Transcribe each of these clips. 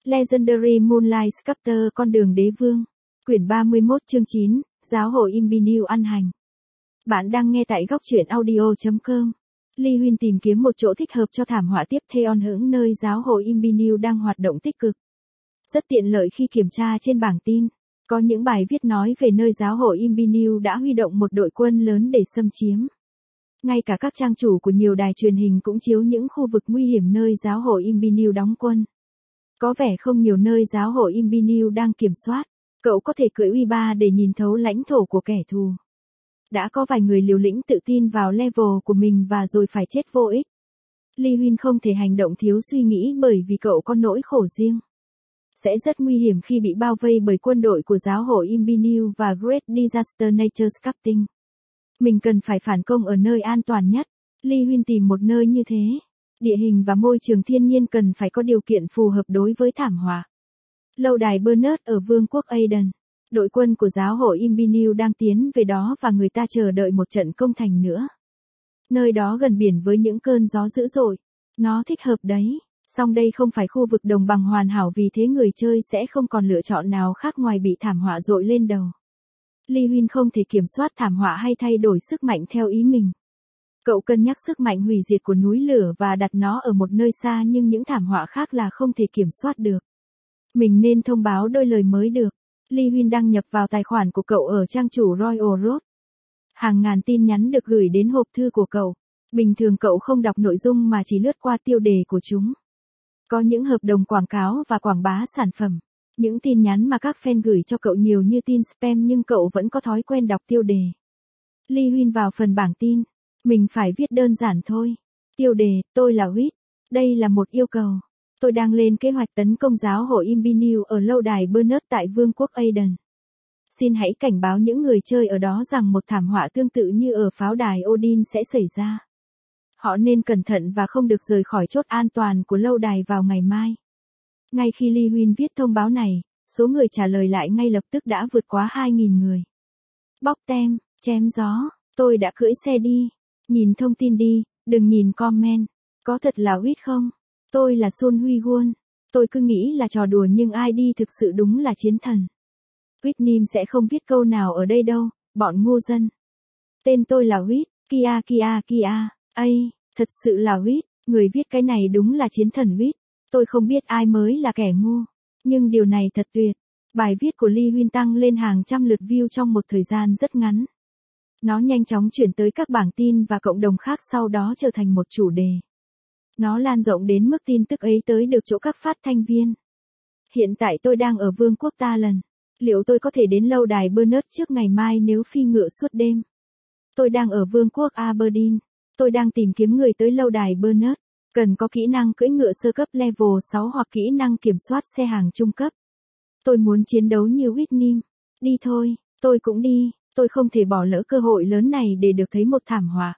Legendary Moonlight Sculptor Con đường đế vương. Quyển 31 chương 9, Giáo hội Imbinu ăn hành. Bạn đang nghe tại góc truyện audio.com. Ly Huyên tìm kiếm một chỗ thích hợp cho thảm họa tiếp theo hưởng nơi giáo hội Imbinu đang hoạt động tích cực. Rất tiện lợi khi kiểm tra trên bảng tin. Có những bài viết nói về nơi giáo hội Imbinu đã huy động một đội quân lớn để xâm chiếm. Ngay cả các trang chủ của nhiều đài truyền hình cũng chiếu những khu vực nguy hiểm nơi giáo hội Imbinu đóng quân. Có vẻ không nhiều nơi giáo hội Imbinu đang kiểm soát. Cậu có thể cưỡi Uy-ba để nhìn thấu lãnh thổ của kẻ thù. Đã có vài người liều lĩnh tự tin vào level của mình và rồi phải chết vô ích. Ly Huyên không thể hành động thiếu suy nghĩ bởi vì cậu có nỗi khổ riêng. Sẽ rất nguy hiểm khi bị bao vây bởi quân đội của giáo hội Imbinu và Great Disaster Nature Sculpting. Mình cần phải phản công ở nơi an toàn nhất. Ly Huyên tìm một nơi như thế. Địa hình và môi trường thiên nhiên cần phải có điều kiện phù hợp đối với thảm họa. Lâu đài Bernard ở Vương quốc Aden. Đội quân của giáo hội Imbinu đang tiến về đó và người ta chờ đợi một trận công thành nữa. Nơi đó gần biển với những cơn gió dữ dội. Nó thích hợp đấy. Song đây không phải khu vực đồng bằng hoàn hảo, vì thế người chơi sẽ không còn lựa chọn nào khác ngoài bị thảm họa dội lên đầu. Ly Huyên không thể kiểm soát thảm họa hay thay đổi sức mạnh theo ý mình. Cậu cân nhắc sức mạnh hủy diệt của núi lửa và đặt nó ở một nơi xa, nhưng những thảm họa khác là không thể kiểm soát được. Mình nên thông báo đôi lời mới được. Ly Huyên đăng nhập vào tài khoản của cậu ở trang chủ Royal Road. Hàng ngàn tin nhắn được gửi đến hộp thư của cậu. Bình thường cậu không đọc nội dung mà chỉ lướt qua tiêu đề của chúng. Có những hợp đồng quảng cáo và quảng bá sản phẩm. Những tin nhắn mà các fan gửi cho cậu nhiều như tin spam, nhưng cậu vẫn có thói quen đọc tiêu đề. Ly Huyên vào phần bảng tin. Mình phải viết đơn giản thôi. Tiêu đề, tôi là Huyết. Đây là một yêu cầu. Tôi đang lên kế hoạch tấn công giáo hội Imbinu ở lâu đài Bernard tại Vương quốc Aden. Xin hãy cảnh báo những người chơi ở đó rằng một thảm họa tương tự như ở pháo đài Odin sẽ xảy ra. Họ nên cẩn thận và không được rời khỏi chốt an toàn của lâu đài vào ngày mai. Ngay khi Ly Huyên viết thông báo này, số người trả lời lại ngay lập tức đã vượt quá 2.000 người. Bóc tem, chém gió, tôi đã cưỡi xe đi. Nhìn thông tin đi, đừng nhìn comment. Có thật là Huyết không? Tôi là Sun Huy Gun. Tôi cứ nghĩ là trò đùa nhưng ID thực sự đúng là chiến thần. Huyết Nim sẽ không viết câu nào ở đây đâu, bọn ngu dân. Tên tôi là Huyết, Kia. Ây, thật sự là Huyết, người viết cái này đúng là chiến thần Huyết. Tôi không biết ai mới là kẻ ngu, nhưng điều này thật tuyệt. Bài viết của Ly Huyên tăng lên hàng trăm lượt view trong một thời gian rất ngắn. Nó nhanh chóng chuyển tới các bảng tin và cộng đồng khác, sau đó trở thành một chủ đề. Nó lan rộng đến mức tin tức ấy tới được chỗ các phát thanh viên. Hiện tại tôi đang ở Vương quốc Talon. Liệu tôi có thể đến lâu đài Bernard trước ngày mai nếu phi ngựa suốt đêm? Tôi đang ở Vương quốc Aberdeen. Tôi đang tìm kiếm người tới lâu đài Bernard. Cần có kỹ năng cưỡi ngựa sơ cấp level 6 hoặc kỹ năng kiểm soát xe hàng trung cấp. Tôi muốn chiến đấu như Whitney. Đi thôi, tôi cũng đi. Tôi không thể bỏ lỡ cơ hội lớn này để được thấy một thảm họa.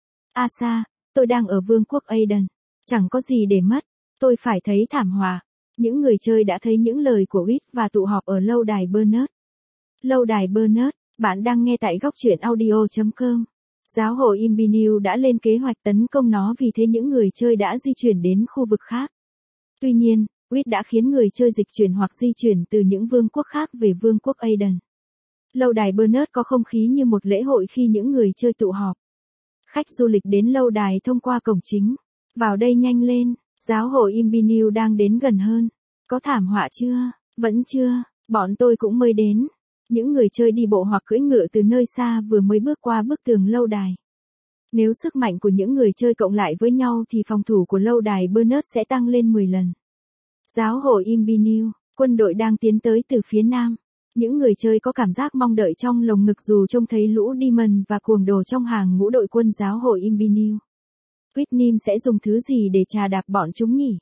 Asa, tôi đang ở Vương quốc Aden. Chẳng có gì để mất. Tôi phải thấy thảm họa. Những người chơi đã thấy những lời của Whit và tụ họp ở lâu đài Bernard. Lâu đài Bernard, bạn đang nghe tại góc truyện audio.com. Giáo hội Imbinu đã lên kế hoạch tấn công nó, vì thế những người chơi đã di chuyển đến khu vực khác. Tuy nhiên, Whit đã khiến người chơi dịch chuyển hoặc di chuyển từ những vương quốc khác về Vương quốc Aden. Lâu đài Bernard có không khí như một lễ hội khi những người chơi tụ họp. Khách du lịch đến lâu đài thông qua cổng chính. Vào đây nhanh lên, giáo hội Imbinu đang đến gần hơn. Có thảm họa chưa? Vẫn chưa, bọn tôi cũng mới đến. Những người chơi đi bộ hoặc cưỡi ngựa từ nơi xa vừa mới bước qua bức tường lâu đài. Nếu sức mạnh của những người chơi cộng lại với nhau thì phòng thủ của lâu đài Bernard sẽ tăng lên 10 lần. Giáo hội Imbinu, quân đội đang tiến tới từ phía nam. Những người chơi có cảm giác mong đợi trong lồng ngực dù trông thấy lũ demon và cuồng đồ trong hàng ngũ đội quân giáo hội Imbinu. Whitney sẽ dùng thứ gì để trà đạp bọn chúng nhỉ?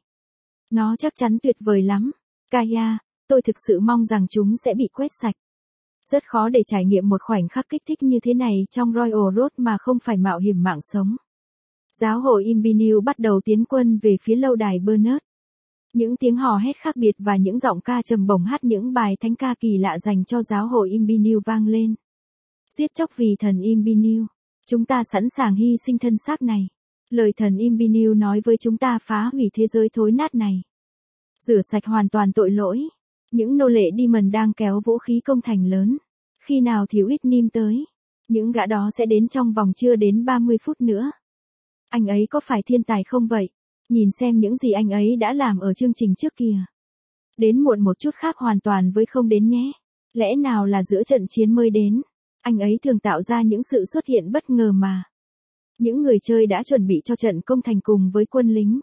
Nó chắc chắn tuyệt vời lắm. Kaya, tôi thực sự mong rằng chúng sẽ bị quét sạch. Rất khó để trải nghiệm một khoảnh khắc kích thích như thế này trong Royal Road mà không phải mạo hiểm mạng sống. Giáo hội Imbinu bắt đầu tiến quân về phía lâu đài Bernard. Những tiếng hò hét khác biệt và những giọng ca trầm bổng hát những bài thánh ca kỳ lạ dành cho giáo hội Imbinu vang lên. Giết chóc vì thần Imbinu. Chúng ta sẵn sàng hy sinh thân xác này. Lời thần Imbinu nói với chúng ta phá hủy thế giới thối nát này. Rửa sạch hoàn toàn tội lỗi. Những nô lệ Demon đang kéo vũ khí công thành lớn. Khi nào thì Whitney tới? Những gã đó sẽ đến trong vòng chưa đến 30 phút nữa. Anh ấy có phải thiên tài không vậy? Nhìn xem những gì anh ấy đã làm ở chương trình trước kìa. Đến muộn một chút khác hoàn toàn với không đến nhé. Lẽ nào là giữa trận chiến mới đến? Anh ấy thường tạo ra những sự xuất hiện bất ngờ mà. Những người chơi đã chuẩn bị cho trận công thành cùng với quân lính.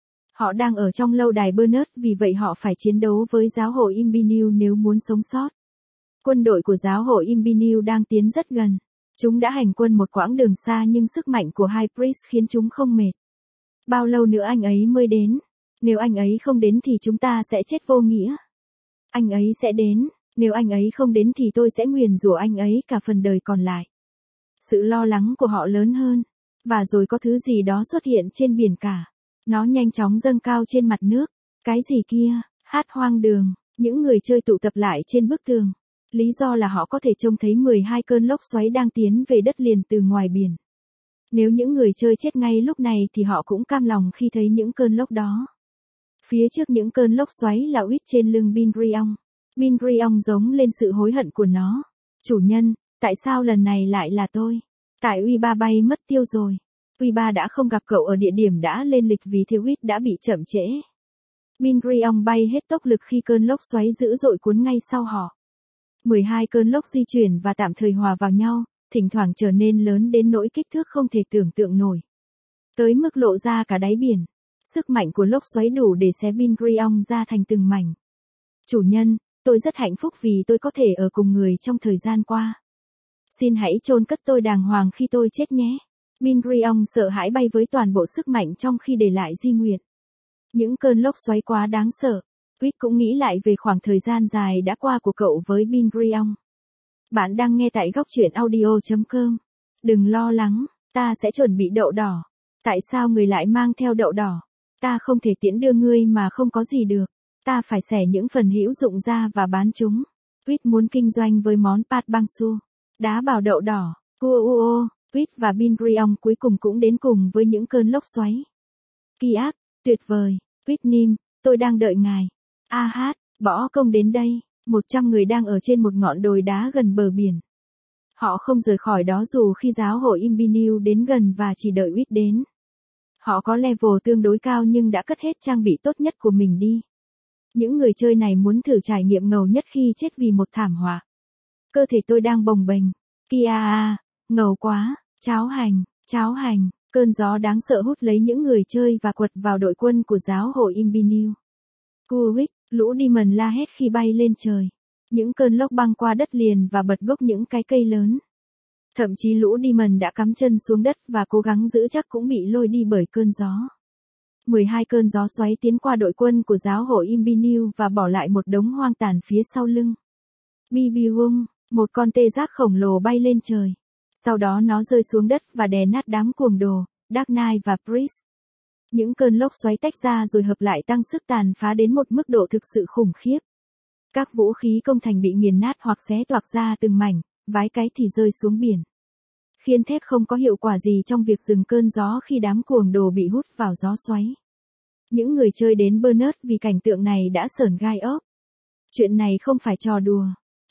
Họ đang ở trong lâu đài Bernard, vì vậy họ phải chiến đấu với giáo hội Imbiniu nếu muốn sống sót. Quân đội của giáo hội Imbiniu đang tiến rất gần. Chúng đã hành quân một quãng đường xa nhưng sức mạnh của High Priest khiến chúng không mệt. Bao lâu nữa anh ấy mới đến? Nếu anh ấy không đến thì chúng ta sẽ chết vô nghĩa. Anh ấy sẽ đến, nếu anh ấy không đến thì tôi sẽ nguyền rủa anh ấy cả phần đời còn lại. Sự lo lắng của họ lớn hơn. Và rồi có thứ gì đó xuất hiện trên biển cả. Nó nhanh chóng dâng cao trên mặt nước. Cái gì kia? Hát hoang đường. Những người chơi tụ tập lại trên bức tường. Lý do là họ có thể trông thấy 12 cơn lốc xoáy đang tiến về đất liền từ ngoài biển. Nếu những người chơi chết ngay lúc này thì họ cũng cam lòng khi thấy những cơn lốc đó. Phía trước những cơn lốc xoáy là Uýt trên lưng Binriong. Binriong giống lên sự hối hận của nó. Chủ nhân, tại sao lần này lại là tôi? Tại Uy-ba bay mất tiêu rồi. Uy-ba đã không gặp cậu ở địa điểm đã lên lịch vì thế Uýt đã bị chậm trễ. Binriong bay hết tốc lực khi cơn lốc xoáy dữ dội cuốn ngay sau họ. 12 cơn lốc di chuyển và tạm thời hòa vào nhau, thỉnh thoảng trở nên lớn đến nỗi kích thước không thể tưởng tượng nổi. Tới mức lộ ra cả đáy biển. Sức mạnh của lốc xoáy đủ để xé Binriong ra thành từng mảnh. Chủ nhân, tôi rất hạnh phúc vì tôi có thể ở cùng người trong thời gian qua. Xin hãy chôn cất tôi đàng hoàng khi tôi chết nhé. Binriong sợ hãi bay với toàn bộ sức mạnh trong khi để lại di nguyện. Những cơn lốc xoáy quá đáng sợ. Uýt cũng nghĩ lại về khoảng thời gian dài đã qua của cậu với Binriong. Bạn đang nghe tại góc truyện audio.com. Đừng lo lắng, ta sẽ chuẩn bị đậu đỏ. Tại sao người lại mang theo đậu đỏ? Ta không thể tiễn đưa ngươi mà không có gì được. Ta phải xẻ những phần hữu dụng ra và bán chúng. Uýt muốn kinh doanh với món pat bang su. Đá bào đậu đỏ. Uýt và Binriong cuối cùng cũng đến cùng với những cơn lốc xoáy. Kỳ ác, tuyệt vời. Whitney, tôi đang đợi ngài. Bỏ công đến đây. 100 người đang ở trên một ngọn đồi đá gần bờ biển. Họ không rời khỏi đó dù khi giáo hội Imbiniu đến gần và chỉ đợi Uýt đến. Họ có level tương đối cao nhưng đã cất hết trang bị tốt nhất của mình đi. Những người chơi này muốn thử trải nghiệm ngầu nhất khi chết vì một thảm họa. Cơ thể tôi đang bồng bềnh. Ngầu quá. Cháo hành. Cơn gió đáng sợ hút lấy những người chơi và quật vào đội quân của giáo hội Imbiniu. Kuwik, lũ Demon la hét khi bay lên trời. Những cơn lốc băng qua đất liền và bật gốc những cái cây lớn. Thậm chí lũ Demon đã cắm chân xuống đất và cố gắng giữ chắc cũng bị lôi đi bởi cơn gió. 12 cơn gió xoáy tiến qua đội quân của giáo hội Imbiniu và bỏ lại một đống hoang tàn phía sau lưng. Bibiung, một con tê giác khổng lồ bay lên trời. Sau đó nó rơi xuống đất và đè nát đám cuồng đồ, Dark Knight và Priest. Những cơn lốc xoáy tách ra rồi hợp lại tăng sức tàn phá đến một mức độ thực sự khủng khiếp. Các vũ khí công thành bị nghiền nát hoặc xé toạc ra từng mảnh, vái cái thì rơi xuống biển. Khiên thép không có hiệu quả gì trong việc dừng cơn gió khi đám cuồng đồ bị hút vào gió xoáy. Những người chơi đến Bernard vì cảnh tượng này đã sởn gai ốc. Chuyện này không phải trò đùa.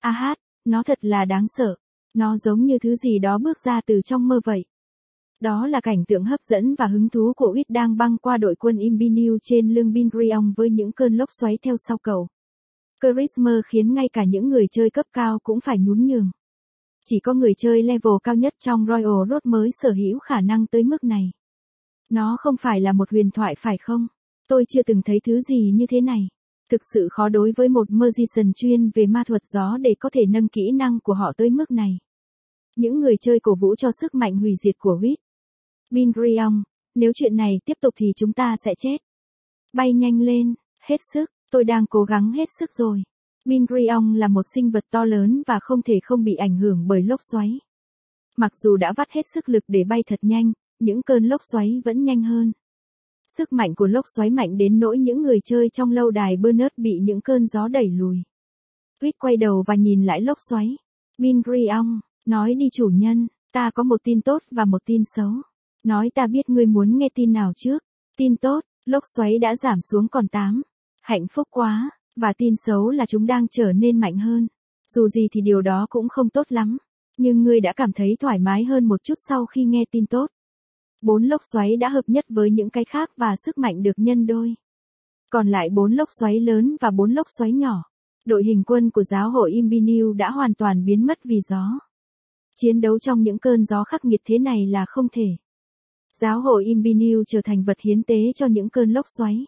Nó thật là đáng sợ. Nó giống như thứ gì đó bước ra từ trong mơ vậy. Đó là cảnh tượng hấp dẫn và hứng thú của Uýt đang băng qua đội quân Imbiniu trên lưng Binriong với những cơn lốc xoáy theo sau cậu. Charisma khiến ngay cả những người chơi cấp cao cũng phải nhún nhường. Chỉ có người chơi level cao nhất trong Royal Road mới sở hữu khả năng tới mức này. Nó không phải là một huyền thoại phải không? Tôi chưa từng thấy thứ gì như thế này. Thực sự khó đối với một magician chuyên về ma thuật gió để có thể nâng kỹ năng của họ tới mức này. Những người chơi cổ vũ cho sức mạnh hủy diệt của Uýt. Binriong, nếu chuyện này tiếp tục thì chúng ta sẽ chết. Bay nhanh lên, hết sức, tôi đang cố gắng hết sức rồi. Binriong là một sinh vật to lớn và không thể không bị ảnh hưởng bởi lốc xoáy. Mặc dù đã vắt hết sức lực để bay thật nhanh, những cơn lốc xoáy vẫn nhanh hơn. Sức mạnh của lốc xoáy mạnh đến nỗi những người chơi trong lâu đài Bernard bị những cơn gió đẩy lùi. Uýt quay đầu và nhìn lại lốc xoáy. Binriong, nói đi chủ nhân, ta có một tin tốt và một tin xấu. Nói ta biết ngươi muốn nghe tin nào trước. Tin tốt, lốc xoáy đã giảm xuống còn 8. Hạnh phúc quá, và tin xấu là chúng đang trở nên mạnh hơn. Dù gì thì điều đó cũng không tốt lắm. Nhưng ngươi đã cảm thấy thoải mái hơn một chút sau khi nghe tin tốt. 4 lốc xoáy đã hợp nhất với những cái khác và sức mạnh được nhân đôi. Còn lại 4 lốc xoáy lớn và 4 lốc xoáy nhỏ. Đội hình quân của giáo hội Imbiniu đã hoàn toàn biến mất vì gió. Chiến đấu trong những cơn gió khắc nghiệt thế này là không thể. Giáo hội Imbiniu trở thành vật hiến tế cho những cơn lốc xoáy.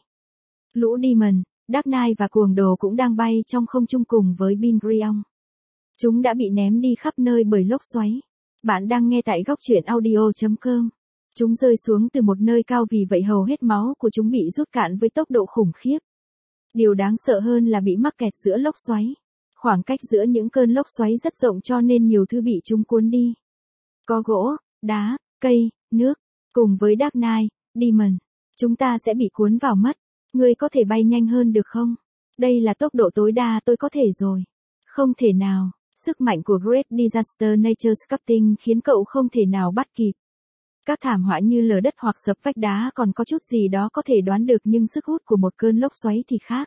Lũ Demon, Dark Knight và cuồng đồ cũng đang bay trong không trung cùng với Bingrion. Chúng đã bị ném đi khắp nơi bởi lốc xoáy. Bạn đang nghe tại góc truyện audio.com. Chúng rơi xuống từ một nơi cao vì vậy hầu hết máu của chúng bị rút cạn với tốc độ khủng khiếp. Điều đáng sợ hơn là bị mắc kẹt giữa lốc xoáy. Khoảng cách giữa những cơn lốc xoáy rất rộng cho nên nhiều thứ bị chúng cuốn đi. Có gỗ, đá, cây, nước, cùng với Dark Knight, Demon. Chúng ta sẽ bị cuốn vào mất. Ngươi có thể bay nhanh hơn được không? Đây là tốc độ tối đa tôi có thể rồi. Không thể nào. Sức mạnh của Great Disaster Nature's Captain khiến cậu không thể nào bắt kịp. Các thảm họa như lở đất hoặc sập vách đá còn có chút gì đó có thể đoán được nhưng sức hút của một cơn lốc xoáy thì khác.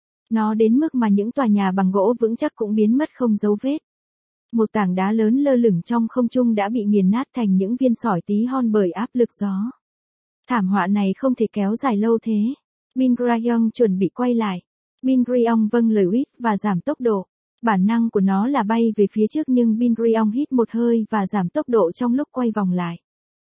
Nó đến mức mà những tòa nhà bằng gỗ vững chắc cũng biến mất không dấu vết. Một tảng đá lớn lơ lửng trong không trung đã bị nghiền nát thành những viên sỏi tí hon bởi áp lực gió. Thảm họa này không thể kéo dài lâu thế. Bingrion chuẩn bị quay lại. Bingrion vâng lời Whit và giảm tốc độ. Bản năng của nó là bay về phía trước nhưng Bingrion hít một hơi và giảm tốc độ trong lúc quay vòng lại.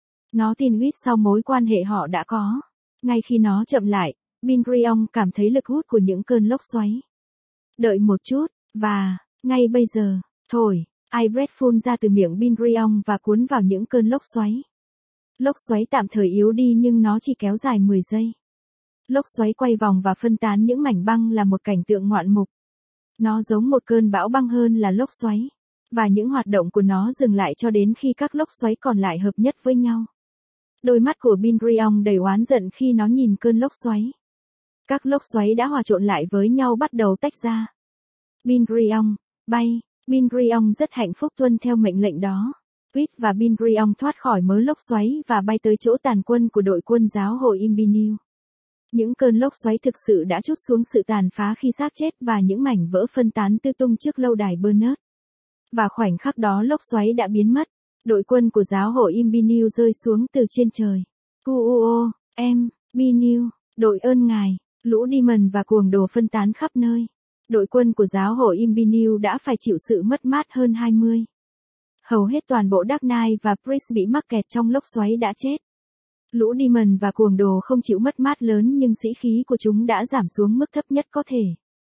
Nó tin Whit sau mối quan hệ họ đã có. Ngay khi nó chậm lại, Bingrion cảm thấy lực hút của những cơn lốc xoáy. Đợi một chút, và, ngay bây giờ, thổi, Ibret phun ra từ miệng Bingrion và cuốn vào những cơn lốc xoáy. Lốc xoáy tạm thời yếu đi nhưng nó chỉ kéo dài 10 giây. Lốc xoáy quay vòng và phân tán những mảnh băng là một cảnh tượng ngoạn mục. Nó giống một cơn bão băng hơn là lốc xoáy. Và những hoạt động của nó dừng lại cho đến khi các lốc xoáy còn lại hợp nhất với nhau. Đôi mắt của Bingrion đầy oán giận khi nó nhìn cơn lốc xoáy. Các lốc xoáy đã hòa trộn lại với nhau bắt đầu tách ra. Bingrion, bay. Bingrion rất hạnh phúc tuân theo mệnh lệnh đó. Whit và Bingrion thoát khỏi mớ lốc xoáy và bay tới chỗ tàn quân của đội quân giáo hội Imbiniu. Những cơn lốc xoáy thực sự đã trút xuống sự tàn phá khi xác chết và những mảnh vỡ phân tán tứ tung trước lâu đài Bernard. Và khoảnh khắc đó lốc xoáy đã biến mất. Đội quân của giáo hội Imbiniu rơi xuống từ trên trời. Cuo, em, Biniu, đội ơn ngài, lũ Demon và cuồng đồ phân tán khắp nơi. Đội quân của giáo hội Imbiniu đã phải chịu sự mất mát hơn 20. Hầu hết toàn bộ Dark Knight và Priest bị mắc kẹt trong lốc xoáy đã chết. Lũ Demon và cuồng đồ không chịu mất mát lớn nhưng sĩ khí của chúng đã giảm xuống mức thấp nhất có thể.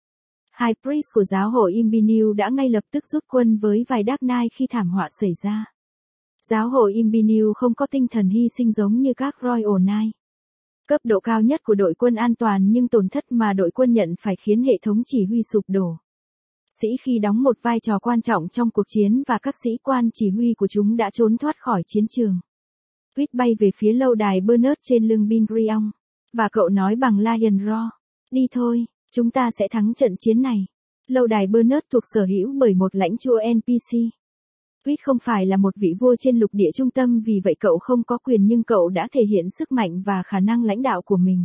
Hai Priest của giáo hội Imbiniu đã ngay lập tức rút quân với vài Dark Knight khi thảm họa xảy ra. Giáo hội Imbiniu không có tinh thần hy sinh giống như các Royal Knight. Cấp độ cao nhất của đội quân an toàn nhưng tổn thất mà đội quân nhận phải khiến hệ thống chỉ huy sụp đổ. Sĩ khi đóng một vai trò quan trọng trong cuộc chiến và các sĩ quan chỉ huy của chúng đã trốn thoát khỏi chiến trường. Whit bay về phía lâu đài Bernard trên lưng Bingrion. Và cậu nói bằng Lion Roar. Đi thôi, chúng ta sẽ thắng trận chiến này. Lâu đài Bernard thuộc sở hữu bởi một lãnh chúa NPC. Whit không phải là một vị vua trên lục địa trung tâm vì vậy cậu không có quyền nhưng cậu đã thể hiện sức mạnh và khả năng lãnh đạo của mình.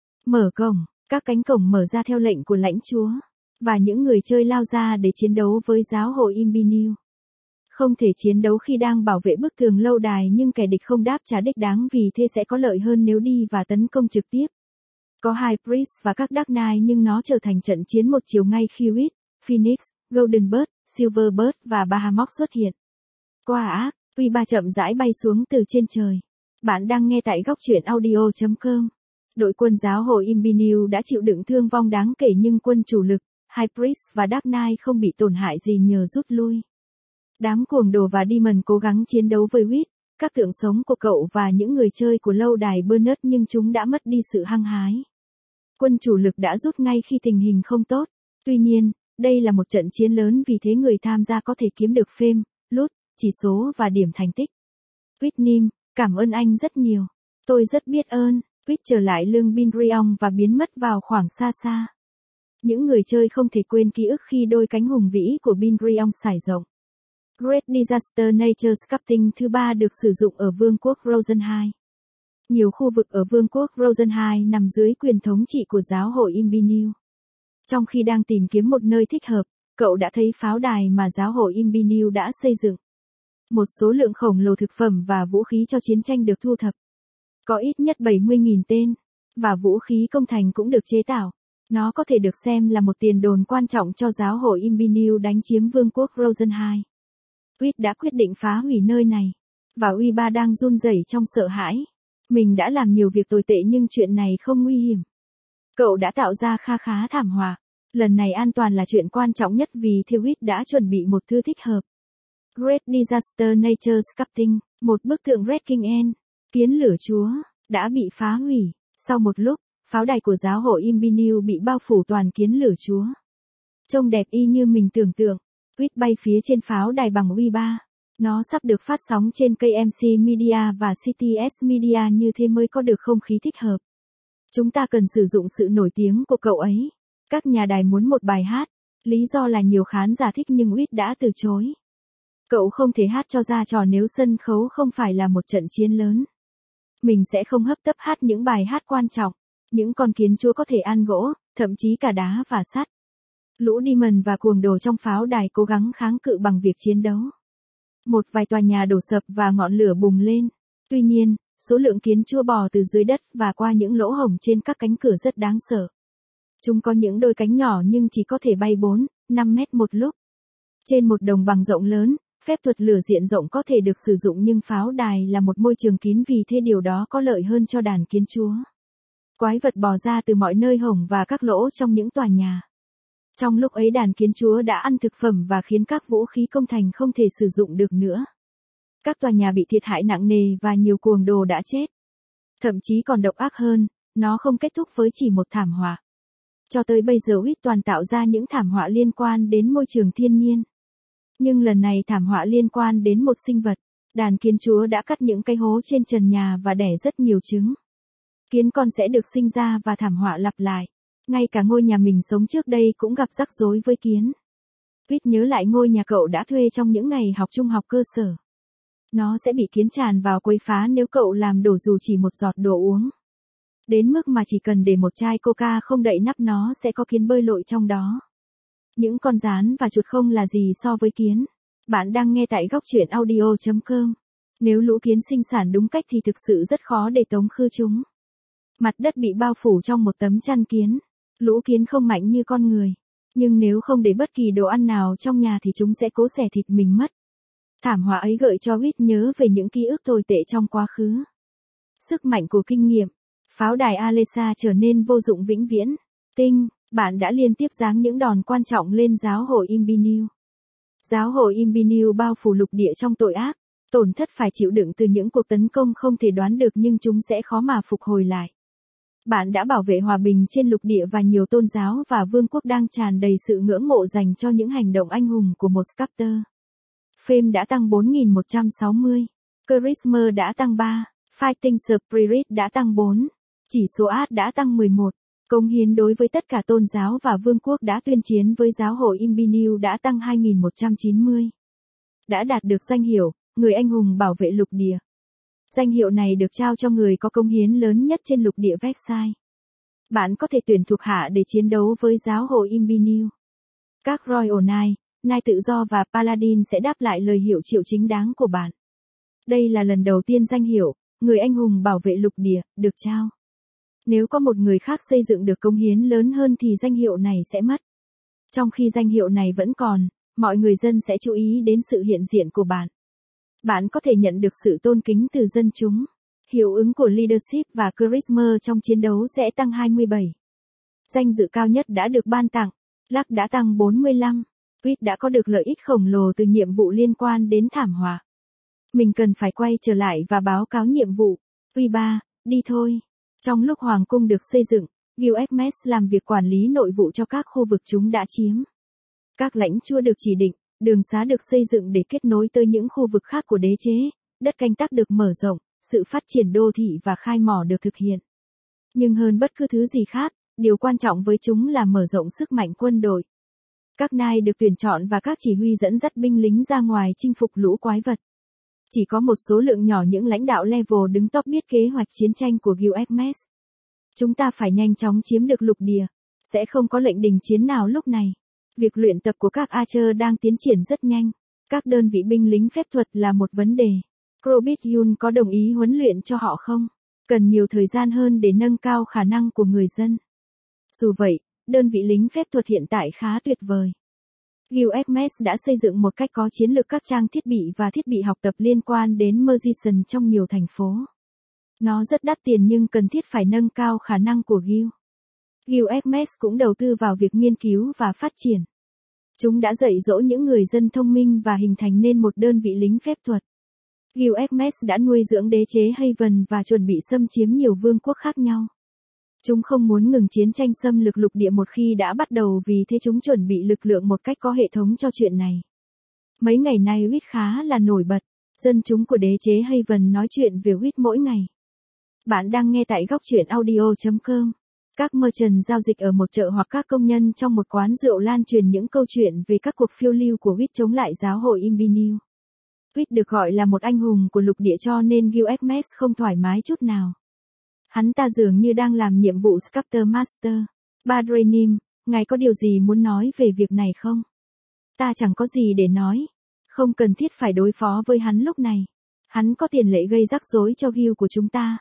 Mở cổng, các cánh cổng mở ra theo lệnh của lãnh chúa. Và những người chơi lao ra để chiến đấu với giáo hội Imbiniu. Không thể chiến đấu khi đang bảo vệ bức tường lâu đài nhưng kẻ địch không đáp trả đích đáng vì thế sẽ có lợi hơn nếu đi và tấn công trực tiếp. Có hai Priest và các Dark Knight nhưng nó trở thành trận chiến một chiều ngay khi Whit, Phoenix, Golden Bird, Silver Bird và Bahamut xuất hiện. Qua ác, Uy Ba chậm rãi bay xuống từ trên trời. Bạn đang nghe tại góc truyện audio.com. Đội quân giáo hội Imbiniu đã chịu đựng thương vong đáng kể nhưng quân chủ lực, High Priest và Dark Knight không bị tổn hại gì nhờ rút lui. Đám cuồng đồ và Demon cố gắng chiến đấu với Whit, các tượng sống của cậu và những người chơi của lâu đài Bernard nhưng chúng đã mất đi sự hăng hái. Quân chủ lực đã rút ngay khi tình hình không tốt. Tuy nhiên, đây là một trận chiến lớn vì thế người tham gia có thể kiếm được fame, loot, chỉ số và điểm thành tích. Whitnim, cảm ơn anh rất nhiều. Tôi rất biết ơn. Whit trở lại lưng Bingrion và biến mất vào khoảng xa xa. Những người chơi không thể quên ký ức khi đôi cánh hùng vĩ của Bingrion sải rộng. Great Disaster Nature's Captain thứ 3 được sử dụng ở Vương quốc Rosenheim. Nhiều khu vực ở Vương quốc Rosenheim nằm dưới quyền thống trị của giáo hội Imbiniu. Trong khi đang tìm kiếm một nơi thích hợp, cậu đã thấy pháo đài mà giáo hội Imbiniu đã xây dựng. Một số lượng khổng lồ thực phẩm và vũ khí cho chiến tranh được thu thập. Có ít nhất 70.000 tên, và vũ khí công thành cũng được chế tạo. Nó có thể được xem là một tiền đồn quan trọng cho giáo hội Imbiniu đánh chiếm vương quốc Rosenheim. Reed đã quyết định phá hủy nơi này, và Uy-ba đang run rẩy trong sợ hãi. Mình đã làm nhiều việc tồi tệ nhưng chuyện này không nguy hiểm. Cậu đã tạo ra kha khá thảm họa. Lần này an toàn là chuyện quan trọng nhất vì Reed đã chuẩn bị một thứ thích hợp. Great Disaster Nature Sculpting, một bức tượng Red King N, kiến lửa Chúa, đã bị phá hủy. Sau một lúc, pháo đài của giáo hội Imbiniu bị bao phủ toàn kiến lửa Chúa. Trông đẹp y như mình tưởng tượng. Reed bay phía trên pháo đài bằng Uy-ba. Nó sắp được phát sóng trên KMC Media và CTS Media, như thế mới có được không khí thích hợp. Chúng ta cần sử dụng sự nổi tiếng của cậu ấy. Các nhà đài muốn một bài hát. Lý do là nhiều khán giả thích nhưng Reed đã từ chối. Cậu không thể hát cho ra trò nếu sân khấu không phải là một trận chiến lớn. Mình sẽ không hấp tấp hát những bài hát quan trọng. Những con kiến Chúa có thể ăn gỗ, thậm chí cả đá và sắt. Lũ demon và cuồng đồ trong pháo đài cố gắng kháng cự bằng việc chiến đấu. Một vài tòa nhà đổ sập và ngọn lửa bùng lên. Tuy nhiên, số lượng kiến Chúa bò từ dưới đất và qua những lỗ hổng trên các cánh cửa rất đáng sợ. Chúng có những đôi cánh nhỏ nhưng chỉ có thể bay 4-5 mét một lúc. Trên một đồng bằng rộng lớn, phép thuật lửa diện rộng có thể được sử dụng nhưng pháo đài là một môi trường kín, vì thế điều đó có lợi hơn cho đàn kiến Chúa. Quái vật bò ra từ mọi nơi hổng và các lỗ trong những tòa nhà. Trong lúc ấy đàn kiến Chúa đã ăn thực phẩm và khiến các vũ khí công thành không thể sử dụng được nữa. Các tòa nhà bị thiệt hại nặng nề và nhiều cuồng đồ đã chết. Thậm chí còn độc ác hơn, nó không kết thúc với chỉ một thảm họa. Cho tới bây giờ Reed toàn tạo ra những thảm họa liên quan đến môi trường thiên nhiên. Nhưng lần này thảm họa liên quan đến một sinh vật. Đàn kiến Chúa đã cắt những cái hố trên trần nhà và đẻ rất nhiều trứng. Kiến con sẽ được sinh ra và thảm họa lặp lại. Ngay cả ngôi nhà mình sống trước đây cũng gặp rắc rối với kiến. Reed nhớ lại ngôi nhà cậu đã thuê trong những ngày học trung học cơ sở. Nó sẽ bị kiến tràn vào quấy phá nếu cậu làm đổ dù chỉ một giọt đồ uống. Đến mức mà chỉ cần để một chai coca không đậy nắp nó sẽ có kiến bơi lội trong đó. Những con gián và chuột không là gì so với kiến. Bạn đang nghe tại góc truyện audio.com. Nếu lũ kiến sinh sản đúng cách thì thực sự rất khó để tống khứ chúng. Mặt đất bị bao phủ trong một tấm chăn kiến. Lũ kiến không mạnh như con người. Nhưng nếu không để bất kỳ đồ ăn nào trong nhà thì chúng sẽ cố xẻ thịt mình mất. Thảm họa ấy gợi cho Reed nhớ về những ký ức tồi tệ trong quá khứ. Sức mạnh của kinh nghiệm. Pháo đài Alessa trở nên vô dụng vĩnh viễn. Tinh, bạn đã liên tiếp giáng những đòn quan trọng lên giáo hội Imbiniu. Giáo hội Imbiniu bao phủ lục địa trong tội ác. Tổn thất phải chịu đựng từ những cuộc tấn công không thể đoán được nhưng chúng sẽ khó mà phục hồi lại. Bạn đã bảo vệ hòa bình trên lục địa và nhiều tôn giáo và vương quốc đang tràn đầy sự ngưỡng mộ dành cho những hành động anh hùng của một sculptor. Fame đã tăng 4.160. Charisma đã tăng 3. Fighting Spirit đã tăng 4. Chỉ số art đã tăng 11. Cống hiến đối với tất cả tôn giáo và vương quốc đã tuyên chiến với giáo hội Imbiniu đã tăng 2.190. Đã đạt được danh hiệu, người anh hùng bảo vệ lục địa. Danh hiệu này được trao cho người có cống hiến lớn nhất trên lục địa Versailles. Bạn có thể tuyển thuộc hạ để chiến đấu với giáo hội Imbiniu. Các Royal Knight, Knight tự do và Paladin sẽ đáp lại lời hiệu triệu chính đáng của bạn. Đây là lần đầu tiên danh hiệu, người anh hùng bảo vệ lục địa, được trao. Nếu có một người khác xây dựng được cống hiến lớn hơn thì danh hiệu này sẽ mất. Trong khi danh hiệu này vẫn còn, mọi người dân sẽ chú ý đến sự hiện diện của bạn. Bạn có thể nhận được sự tôn kính từ dân chúng. Hiệu ứng của leadership và charisma trong chiến đấu sẽ tăng 27. Danh dự cao nhất đã được ban tặng. Luck đã tăng 45. Reed đã có được lợi ích khổng lồ từ nhiệm vụ liên quan đến thảm họa. Mình cần phải quay trở lại và báo cáo nhiệm vụ. Uy-ba, đi thôi. Trong lúc hoàng cung được xây dựng, Gilgamesh làm việc quản lý nội vụ cho các khu vực chúng đã chiếm. Các lãnh chúa được chỉ định, đường xá được xây dựng để kết nối tới những khu vực khác của đế chế, đất canh tác được mở rộng, sự phát triển đô thị và khai mỏ được thực hiện. Nhưng hơn bất cứ thứ gì khác, điều quan trọng với chúng là mở rộng sức mạnh quân đội. Các nai được tuyển chọn và các chỉ huy dẫn dắt binh lính ra ngoài chinh phục lũ quái vật. Chỉ có một số lượng nhỏ những lãnh đạo level đứng top biết kế hoạch chiến tranh của Gilgamesh. Chúng ta phải nhanh chóng chiếm được lục địa. Sẽ không có lệnh đình chiến nào lúc này. Việc luyện tập của các Archer đang tiến triển rất nhanh. Các đơn vị binh lính phép thuật là một vấn đề. Krobit Yun có đồng ý huấn luyện cho họ không? Cần nhiều thời gian hơn để nâng cao khả năng của người dân. Dù vậy, đơn vị lính phép thuật hiện tại khá tuyệt vời. Guild đã xây dựng một cách có chiến lược các trang thiết bị và thiết bị học tập liên quan đến Magician trong nhiều thành phố. Nó rất đắt tiền nhưng cần thiết phải nâng cao khả năng của Guild. Guild cũng đầu tư vào việc nghiên cứu và phát triển. Chúng đã dạy dỗ những người dân thông minh và hình thành nên một đơn vị lính phép thuật. Guild đã nuôi dưỡng đế chế Haven và chuẩn bị xâm chiếm nhiều vương quốc khác nhau. Chúng không muốn ngừng chiến tranh xâm lược lục địa một khi đã bắt đầu, vì thế chúng chuẩn bị lực lượng một cách có hệ thống cho chuyện này. Mấy ngày nay Wit khá là nổi bật. Dân chúng của đế chế Haven nói chuyện về Wit mỗi ngày. Bạn đang nghe tại góc truyện audio.com. Các merchant giao dịch ở một chợ hoặc các công nhân trong một quán rượu lan truyền những câu chuyện về các cuộc phiêu lưu của Wit chống lại giáo hội Imbinu. Wit được gọi là một anh hùng của lục địa cho nên Guild không thoải mái chút nào. Hắn ta dường như đang làm nhiệm vụ Sculptor Master. Badrenim, ngài có điều gì muốn nói về việc này không? Ta chẳng có gì để nói. Không cần thiết phải đối phó với hắn lúc này. Hắn có tiền lệ gây rắc rối cho Guild của chúng ta.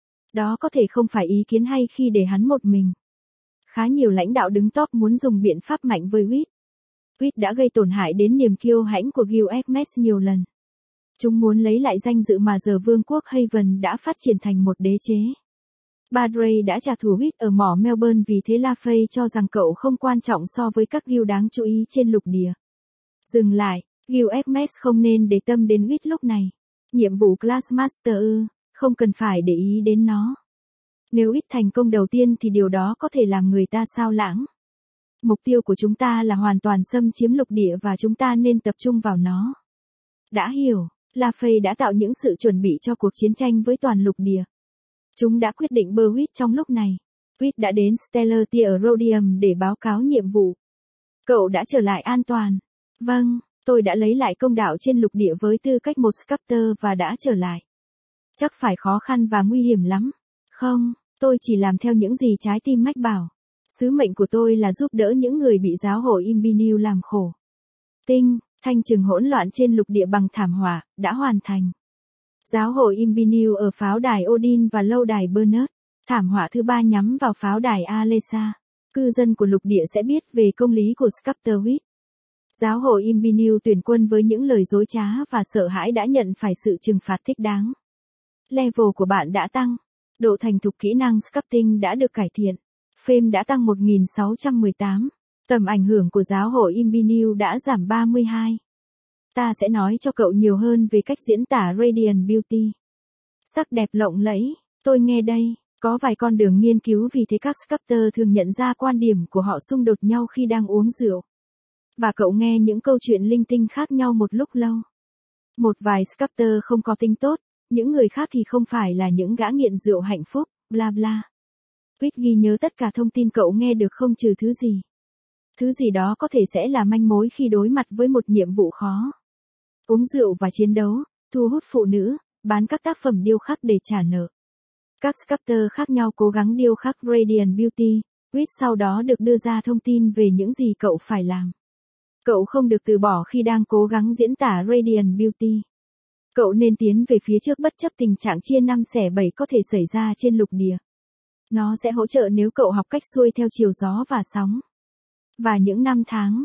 Đó có thể không phải ý kiến hay khi để hắn một mình. Khá nhiều lãnh đạo đứng top muốn dùng biện pháp mạnh với Wit. Wit đã gây tổn hại đến niềm kiêu hãnh của Guild nhiều lần. Chúng muốn lấy lại danh dự mà giờ vương quốc Haven đã phát triển thành một đế chế. Badray đã trả thù Wit ở mỏ Melbourne, vì thế La Fay cho rằng cậu không quan trọng so với các guild đáng chú ý trên lục địa. Dừng lại, Guild không nên để tâm đến Wit lúc này. Nhiệm vụ Class Master không cần phải để ý đến nó. Nếu Wit thành công đầu tiên thì điều đó có thể làm người ta xao lãng. Mục tiêu của chúng ta là hoàn toàn xâm chiếm lục địa và chúng ta nên tập trung vào nó. Đã hiểu, La Fay đã tạo những sự chuẩn bị cho cuộc chiến tranh với toàn lục địa. Chúng đã quyết định bơ Wit trong lúc này. Wit đã đến Stellar Tier ở Rhodium để báo cáo nhiệm vụ. Cậu đã trở lại an toàn. Vâng, tôi đã lấy lại công đạo trên lục địa với tư cách một sculptor và đã trở lại. Chắc phải khó khăn và nguy hiểm lắm. Không, tôi chỉ làm theo những gì trái tim mách bảo. Sứ mệnh của tôi là giúp đỡ những người bị giáo hội Imbinu làm khổ. Thanh trừng hỗn loạn trên lục địa bằng thảm họa đã hoàn thành. Giáo hội Imbinu ở pháo đài Odin và lâu đài Bernard. Thảm họa thứ 3 nhắm vào pháo đài Alesa. Cư dân của lục địa sẽ biết về công lý của Sculptor Wit. Giáo hội Imbinu tuyển quân với những lời dối trá và sợ hãi đã nhận phải sự trừng phạt thích đáng. Level của bạn đã tăng. Độ thành thục kỹ năng sculpting đã được cải thiện. Fame đã tăng 1618. Tầm ảnh hưởng của giáo hội Imbinu đã giảm 32. Ta sẽ nói cho cậu nhiều hơn về cách diễn tả Radiant Beauty. Sắc đẹp lộng lẫy, tôi nghe đây, có vài con đường nghiên cứu, vì thế các sculptor thường nhận ra quan điểm của họ xung đột nhau khi đang uống rượu. Và cậu nghe những câu chuyện linh tinh khác nhau một lúc lâu. Một vài sculptor không có tính tốt, những người khác thì không phải là những gã nghiện rượu hạnh phúc, bla bla. Wit ghi nhớ tất cả thông tin cậu nghe được không trừ thứ gì. Thứ gì đó có thể sẽ là manh mối khi đối mặt với một nhiệm vụ khó. Uống rượu và chiến đấu, thu hút phụ nữ, bán các tác phẩm điêu khắc để trả nợ. Các sculptor khác nhau cố gắng điêu khắc Radiant Beauty. Wit sau đó được đưa ra thông tin về những gì cậu phải làm. Cậu không được từ bỏ khi đang cố gắng diễn tả Radiant Beauty. Cậu nên tiến về phía trước bất chấp tình trạng chia 5 xẻ 7 có thể xảy ra trên lục địa. Nó sẽ hỗ trợ nếu cậu học cách xuôi theo chiều gió và sóng. Và những năm tháng,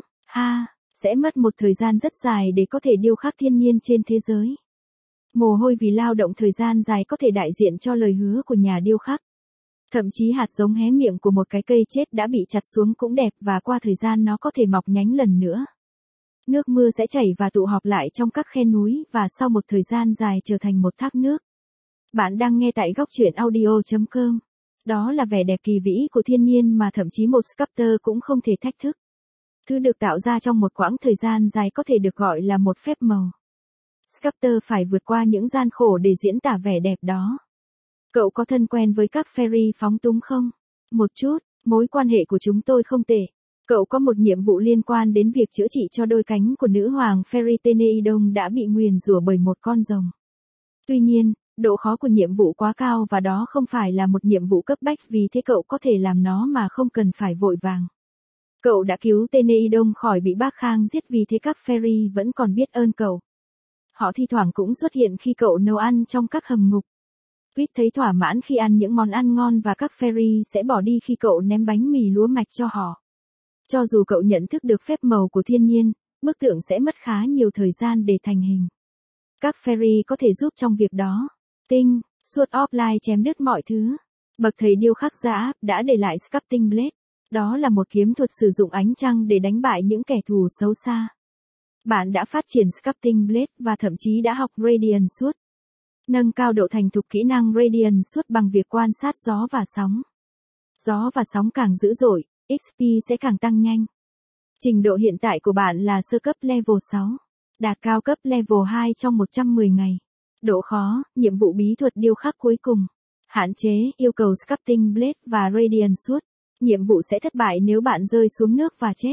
sẽ mất một thời gian rất dài để có thể điêu khắc thiên nhiên trên thế giới. Mồ hôi vì lao động thời gian dài có thể đại diện cho lời hứa của nhà điêu khắc. Thậm chí hạt giống hé miệng của một cái cây chết đã bị chặt xuống cũng đẹp, và qua thời gian nó có thể mọc nhánh lần nữa. Nước mưa sẽ chảy và tụ họp lại trong các khe núi, và sau một thời gian dài trở thành một thác nước. Bạn đang nghe tại góc truyện audio.com. Đó là vẻ đẹp kỳ vĩ của thiên nhiên mà thậm chí một sculptor cũng không thể thách thức. Thứ được tạo ra trong một quãng thời gian dài có thể được gọi là một phép màu. Sculptor phải vượt qua những gian khổ để diễn tả vẻ đẹp đó. Cậu có thân quen với các fairy phóng túng không? Một chút, mối quan hệ của chúng tôi không tệ. Cậu có một nhiệm vụ liên quan đến việc chữa trị cho đôi cánh của nữ hoàng Fairy Teneidon đã bị nguyền rủa bởi một con rồng. Tuy nhiên, Độ khó của nhiệm vụ quá cao và đó không phải là một nhiệm vụ cấp bách, vì thế cậu có thể làm nó mà không cần phải vội vàng. Cậu đã cứu Teneidon khỏi bị Bác Khang giết, vì thế các fairy vẫn còn biết ơn cậu. Họ thi thoảng cũng xuất hiện khi cậu nấu ăn trong các hầm ngục. Quýt thấy thỏa mãn khi ăn những món ăn ngon và các fairy sẽ bỏ đi khi cậu ném bánh mì lúa mạch cho họ. Cho dù cậu nhận thức được phép màu của thiên nhiên, bức tượng sẽ mất khá nhiều thời gian để thành hình. Các fairy có thể giúp trong việc đó. Tinh, Sword of Light chém đứt mọi thứ. Bậc thầy điêu khắc gia đã để lại Sculpting Blade. Đó là một kiếm thuật sử dụng ánh trăng để đánh bại những kẻ thù xấu xa. Bạn đã phát triển Sculpting Blade và thậm chí đã học Radiant Sword. Nâng cao độ thành thục kỹ năng Radiant Sword bằng việc quan sát gió và sóng. Gió và sóng càng dữ dội, XP sẽ càng tăng nhanh. Trình độ hiện tại của bạn là sơ cấp level 6. Đạt cao cấp level 2 trong 110 ngày. Độ khó, nhiệm vụ bí thuật điêu khắc cuối cùng. Hạn chế, yêu cầu Sculpting Blade và Radiant Sword. Nhiệm vụ sẽ thất bại nếu bạn rơi xuống nước và chết.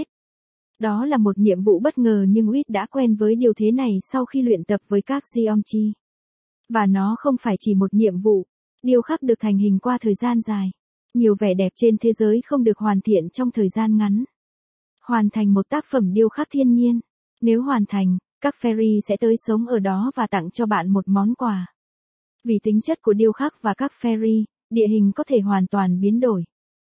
Đó là một nhiệm vụ bất ngờ, nhưng Wit đã quen với điều thế này sau khi luyện tập với các Geomchi. Và nó không phải chỉ một nhiệm vụ. Điêu khắc được thành hình qua thời gian dài. Nhiều vẻ đẹp trên thế giới không được hoàn thiện trong thời gian ngắn. Hoàn thành một tác phẩm điêu khắc thiên nhiên. Nếu hoàn thành, các fairy sẽ tới sống ở đó và tặng cho bạn một món quà. Vì tính chất của điêu khắc và các fairy, địa hình có thể hoàn toàn biến đổi.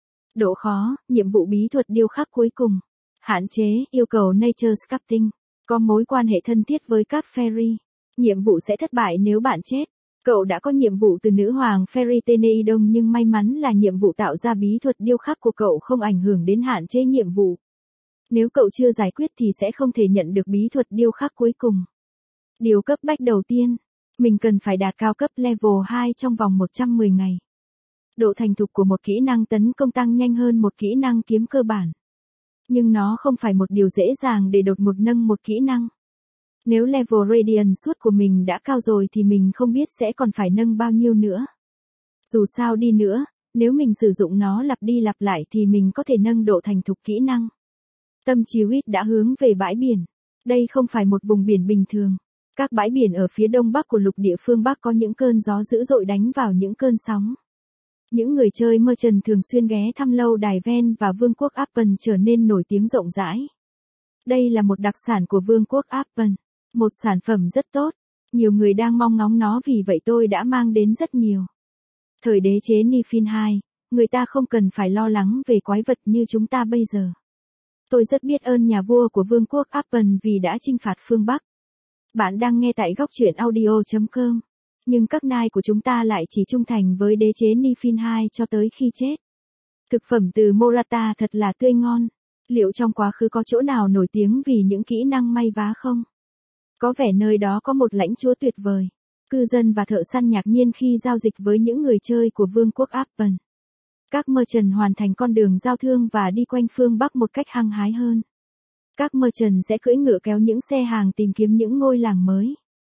Độ khó, nhiệm vụ bí thuật điêu khắc cuối cùng. Hạn chế, yêu cầu Nature Sculpting. Có mối quan hệ thân thiết với các fairy. Nhiệm vụ sẽ thất bại nếu bạn chết. Cậu đã có nhiệm vụ từ nữ hoàng fairy Teneidon, nhưng may mắn là nhiệm vụ tạo ra bí thuật điêu khắc của cậu không ảnh hưởng đến hạn chế nhiệm vụ. Nếu cậu chưa giải quyết thì sẽ không thể nhận được bí thuật điêu khắc cuối cùng. Điều cấp bách đầu tiên, mình cần phải đạt cao cấp level 2 trong vòng 110 ngày. Độ thành thục của một kỹ năng tấn công tăng nhanh hơn một kỹ năng kiếm cơ bản. Nhưng nó không phải một điều dễ dàng để đột ngột nâng một kỹ năng. Nếu level Radiant Sword của mình đã cao rồi thì mình không biết sẽ còn phải nâng bao nhiêu nữa. Dù sao đi nữa, nếu mình sử dụng nó lặp đi lặp lại thì mình có thể nâng độ thành thục kỹ năng. Tâm trí Wit đã hướng về bãi biển. Đây không phải một vùng biển bình thường. Các bãi biển ở phía đông bắc của lục địa phương Bắc có những cơn gió dữ dội đánh vào những cơn sóng. Những người chơi Merchant thường xuyên ghé thăm lâu đài Ven và vương quốc Appen trở nên nổi tiếng rộng rãi. Đây là một đặc sản của vương quốc Appen. Một sản phẩm rất tốt. Nhiều người đang mong ngóng nó, vì vậy tôi đã mang đến rất nhiều. Thời đế chế Nifin II, người ta không cần phải lo lắng về quái vật như chúng ta bây giờ. Tôi rất biết ơn nhà vua của vương quốc Appen vì đã chinh phạt phương Bắc. Bạn đang nghe tại góc truyện audio.com. Nhưng các nai của chúng ta lại chỉ trung thành với đế chế Nifin II cho tới khi chết. Thực phẩm từ Morata thật là tươi ngon. Liệu trong quá khứ có chỗ nào nổi tiếng vì những kỹ năng may vá không? Có vẻ nơi đó có một lãnh chúa tuyệt vời. Cư dân và thợ săn ngạc nhiên khi giao dịch với những người chơi của vương quốc Appen. Các merchant hoàn thành con đường giao thương và đi quanh phương Bắc một cách hăng hái hơn. Các merchant sẽ cưỡi ngựa kéo những xe hàng tìm kiếm những ngôi làng mới.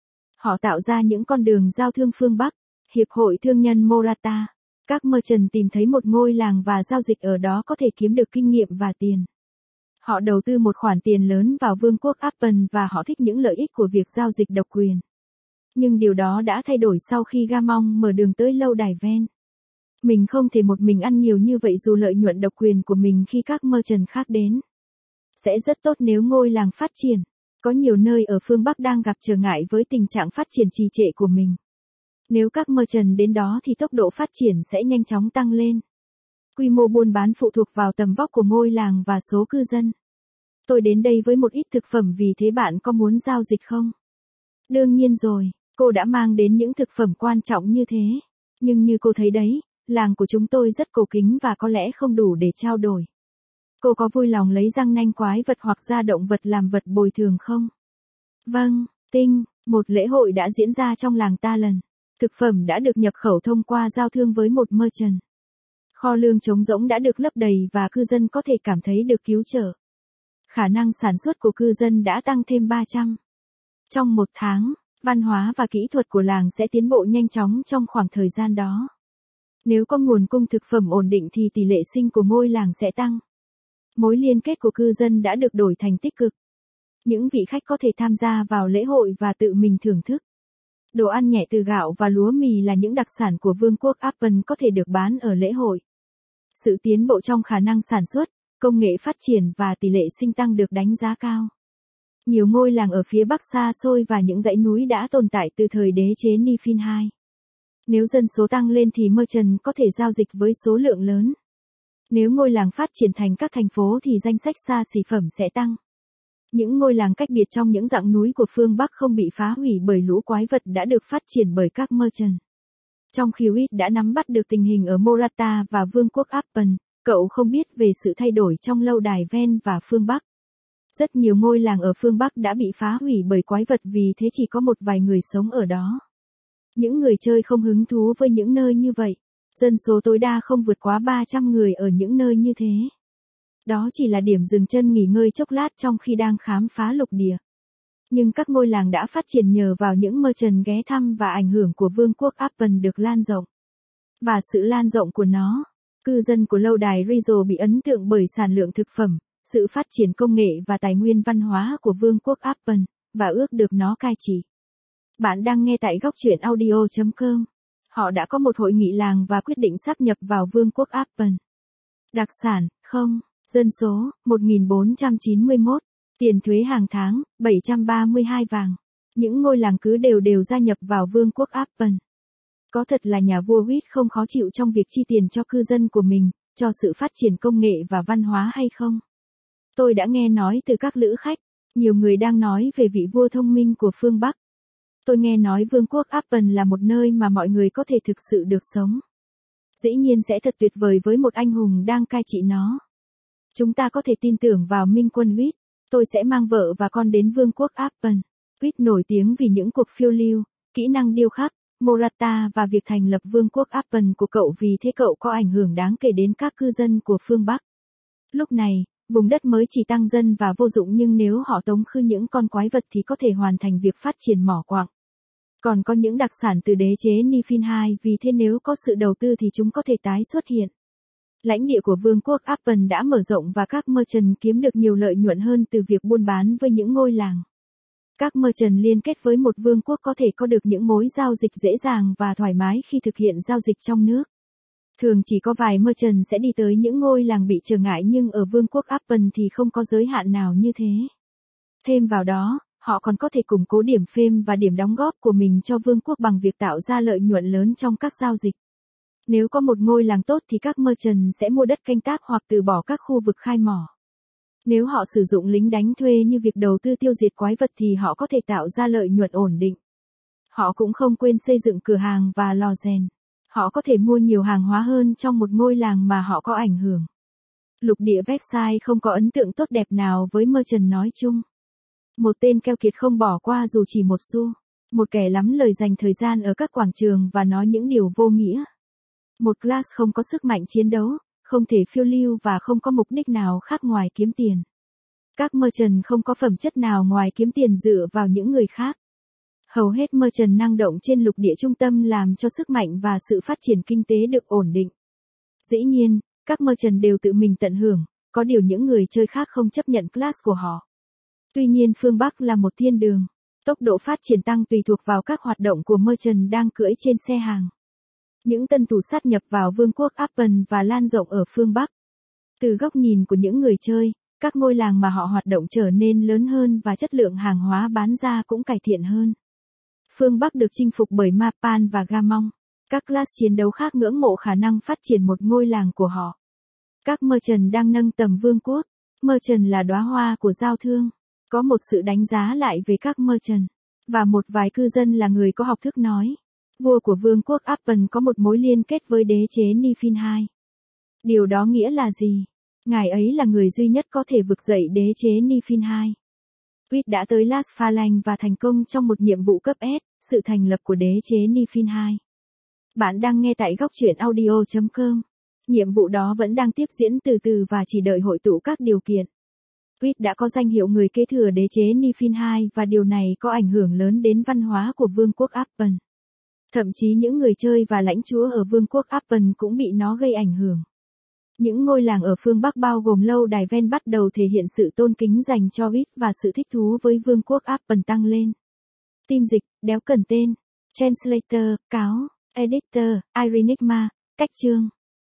Họ tạo ra những con đường giao thương phương Bắc. Hiệp hội thương nhân Morata. Các merchant tìm thấy một ngôi làng và giao dịch ở đó có thể kiếm được kinh nghiệm và tiền. Họ đầu tư một khoản tiền lớn vào vương quốc Appen và họ thích những lợi ích của việc giao dịch độc quyền. Nhưng điều đó đã thay đổi sau khi Gamong mở đường tới lâu đài Ven. Mình không thể một mình ăn nhiều như vậy dù lợi nhuận độc quyền của mình khi các merchant khác đến. Sẽ rất tốt nếu ngôi làng phát triển. Có nhiều nơi ở phương Bắc đang gặp trở ngại với tình trạng phát triển trì trệ của mình. Nếu các merchant đến đó thì tốc độ phát triển sẽ nhanh chóng tăng lên. Quy mô buôn bán phụ thuộc vào tầm vóc của ngôi làng và số cư dân. Tôi đến đây với một ít thực phẩm, vì thế bạn có muốn giao dịch không? Đương nhiên rồi, cô đã mang đến những thực phẩm quan trọng như thế. Nhưng như cô thấy đấy, làng của chúng tôi rất cổ kính và có lẽ không đủ để trao đổi. Cô có vui lòng lấy răng nanh quái vật hoặc da động vật làm vật bồi thường không? Vâng, Tinh, một lễ hội đã diễn ra trong làng Talon. Thực phẩm đã được nhập khẩu thông qua giao thương với một merchant. Kho lương trống rỗng đã được lấp đầy và cư dân có thể cảm thấy được cứu trợ. Khả năng sản xuất của cư dân đã tăng thêm 300. Trong một tháng, văn hóa và kỹ thuật của làng sẽ tiến bộ nhanh chóng trong khoảng thời gian đó. Nếu có nguồn cung thực phẩm ổn định thì tỷ lệ sinh của ngôi làng sẽ tăng. Mối liên kết của cư dân đã được đổi thành tích cực. Những vị khách có thể tham gia vào lễ hội và tự mình thưởng thức. Đồ ăn nhẹ từ gạo và lúa mì là những đặc sản của Vương quốc Appen có thể được bán ở lễ hội. Sự tiến bộ trong khả năng sản xuất, công nghệ phát triển và tỷ lệ sinh tăng được đánh giá cao. Nhiều ngôi làng ở phía bắc xa xôi và những dãy núi đã tồn tại từ thời đế chế Nifin II. Nếu dân số tăng lên thì merchant có thể giao dịch với số lượng lớn. Nếu ngôi làng phát triển thành các thành phố thì danh sách xa xỉ phẩm sẽ tăng. Những ngôi làng cách biệt trong những dãy núi của phương Bắc không bị phá hủy bởi lũ quái vật đã được phát triển bởi các merchant. Trong khi Witt đã nắm bắt được tình hình ở Morata và Vương quốc Appen, cậu không biết về sự thay đổi trong lâu đài ven và phương Bắc. Rất nhiều ngôi làng ở phương Bắc đã bị phá hủy bởi quái vật vì thế chỉ có một vài người sống ở đó. Những người chơi không hứng thú với những nơi như vậy. Dân số tối đa không vượt quá 300 người ở những nơi như thế. Đó chỉ là điểm dừng chân nghỉ ngơi chốc lát trong khi đang khám phá lục địa. Nhưng các ngôi làng đã phát triển nhờ vào những merchant ghé thăm và ảnh hưởng của Vương quốc Appen được lan rộng. Và sự lan rộng của nó, cư dân của lâu đài Rizzo bị ấn tượng bởi sản lượng thực phẩm, sự phát triển công nghệ và tài nguyên văn hóa của Vương quốc Appen, và ước được nó cai trị. Bạn đang nghe tại góc truyện audio.com. Họ đã có một hội nghị làng và quyết định sáp nhập vào Vương quốc Appen. Đặc sản, không. Dân số, 1491. Tiền thuế hàng tháng, 732 vàng. Những ngôi làng cứ đều gia nhập vào Vương quốc Appen. Có thật là nhà vua Witt không khó chịu trong việc chi tiền cho cư dân của mình, cho sự phát triển công nghệ và văn hóa hay không? Tôi đã nghe nói từ các lữ khách, nhiều người đang nói về vị vua thông minh của phương Bắc. Tôi nghe nói Vương quốc Appen là một nơi mà mọi người có thể thực sự được sống. Dĩ nhiên sẽ thật tuyệt vời với một anh hùng đang cai trị nó. Chúng ta có thể tin tưởng vào Minh quân Witt. Tôi sẽ mang vợ và con đến Vương quốc Appen. Witt nổi tiếng vì những cuộc phiêu lưu, kỹ năng điêu khắc, Morata và việc thành lập Vương quốc Appen của cậu, vì thế cậu có ảnh hưởng đáng kể đến các cư dân của phương Bắc. Lúc này, vùng đất mới chỉ tăng dân và vô dụng, nhưng nếu họ tống khứ những con quái vật thì có thể hoàn thành việc phát triển mỏ quặng. Còn có những đặc sản từ đế chế Nifin II, vì thế nếu có sự đầu tư thì chúng có thể tái xuất hiện. Lãnh địa của Vương quốc Appen đã mở rộng và các merchant kiếm được nhiều lợi nhuận hơn từ việc buôn bán với những ngôi làng. Các merchant liên kết với một vương quốc có thể có được những mối giao dịch dễ dàng và thoải mái khi thực hiện giao dịch trong nước. Thường chỉ có vài merchant sẽ đi tới những ngôi làng bị trở ngại, nhưng ở Vương quốc Appen thì không có giới hạn nào như thế. Thêm vào đó, họ còn có thể củng cố điểm phêm và điểm đóng góp của mình cho vương quốc bằng việc tạo ra lợi nhuận lớn trong các giao dịch. Nếu có một ngôi làng tốt thì các merchant sẽ mua đất canh tác hoặc từ bỏ các khu vực khai mỏ. Nếu họ sử dụng lính đánh thuê như việc đầu tư tiêu diệt quái vật thì họ có thể tạo ra lợi nhuận ổn định. Họ cũng không quên xây dựng cửa hàng và lò rèn. Họ có thể mua nhiều hàng hóa hơn trong một ngôi làng mà họ có ảnh hưởng. Lục địa Versailles không có ấn tượng tốt đẹp nào với merchant nói chung. Một tên keo kiệt không bỏ qua dù chỉ một xu. Một kẻ lắm lời dành thời gian ở các quảng trường và nói những điều vô nghĩa. Một class không có sức mạnh chiến đấu, không thể phiêu lưu và không có mục đích nào khác ngoài kiếm tiền. Các merchant không có phẩm chất nào ngoài kiếm tiền dựa vào những người khác. Hầu hết merchant năng động trên lục địa trung tâm làm cho sức mạnh và sự phát triển kinh tế được ổn định. Dĩ nhiên, các merchant đều tự mình tận hưởng, có điều những người chơi khác không chấp nhận class của họ. Tuy nhiên phương Bắc là một thiên đường. Tốc độ phát triển tăng tùy thuộc vào các hoạt động của merchant đang cưỡi trên xe hàng. Những tân thủ sát nhập vào Vương quốc Appen và lan rộng ở phương Bắc. Từ góc nhìn của những người chơi, các ngôi làng mà họ hoạt động trở nên lớn hơn và chất lượng hàng hóa bán ra cũng cải thiện hơn. Phương Bắc được chinh phục bởi Mapan và Gamong. Các class chiến đấu khác ngưỡng mộ khả năng phát triển một ngôi làng của họ. Các merchant đang nâng tầm vương quốc. Merchant là đóa hoa của giao thương. Có một sự đánh giá lại về các merchant. Và một vài cư dân là người có học thức nói. Vua của Vương quốc Appen có một mối liên kết với đế chế Nifin II. Điều đó nghĩa là gì? Ngài ấy là người duy nhất có thể vực dậy đế chế Nifin II. Witt đã tới Las Phalanx và thành công trong một nhiệm vụ cấp S, sự thành lập của đế chế Nifin II. Bạn đang nghe tại góc truyện audio.com. Nhiệm vụ đó vẫn đang tiếp diễn từ từ và chỉ đợi hội tụ các điều kiện. Witt đã có danh hiệu người kế thừa đế chế Nifin II và điều này có ảnh hưởng lớn đến văn hóa của Vương quốc Appen. Thậm chí những người chơi và lãnh chúa ở Vương quốc Appen cũng bị nó gây ảnh hưởng. Những ngôi làng ở phương Bắc bao gồm lâu đài ven bắt đầu thể hiện sự tôn kính dành cho Witt và sự thích thú với Vương quốc Appen tăng lên. Tim dịch, đéo cần tên. Translator, cáo, Editor, Irenigma, cách chương.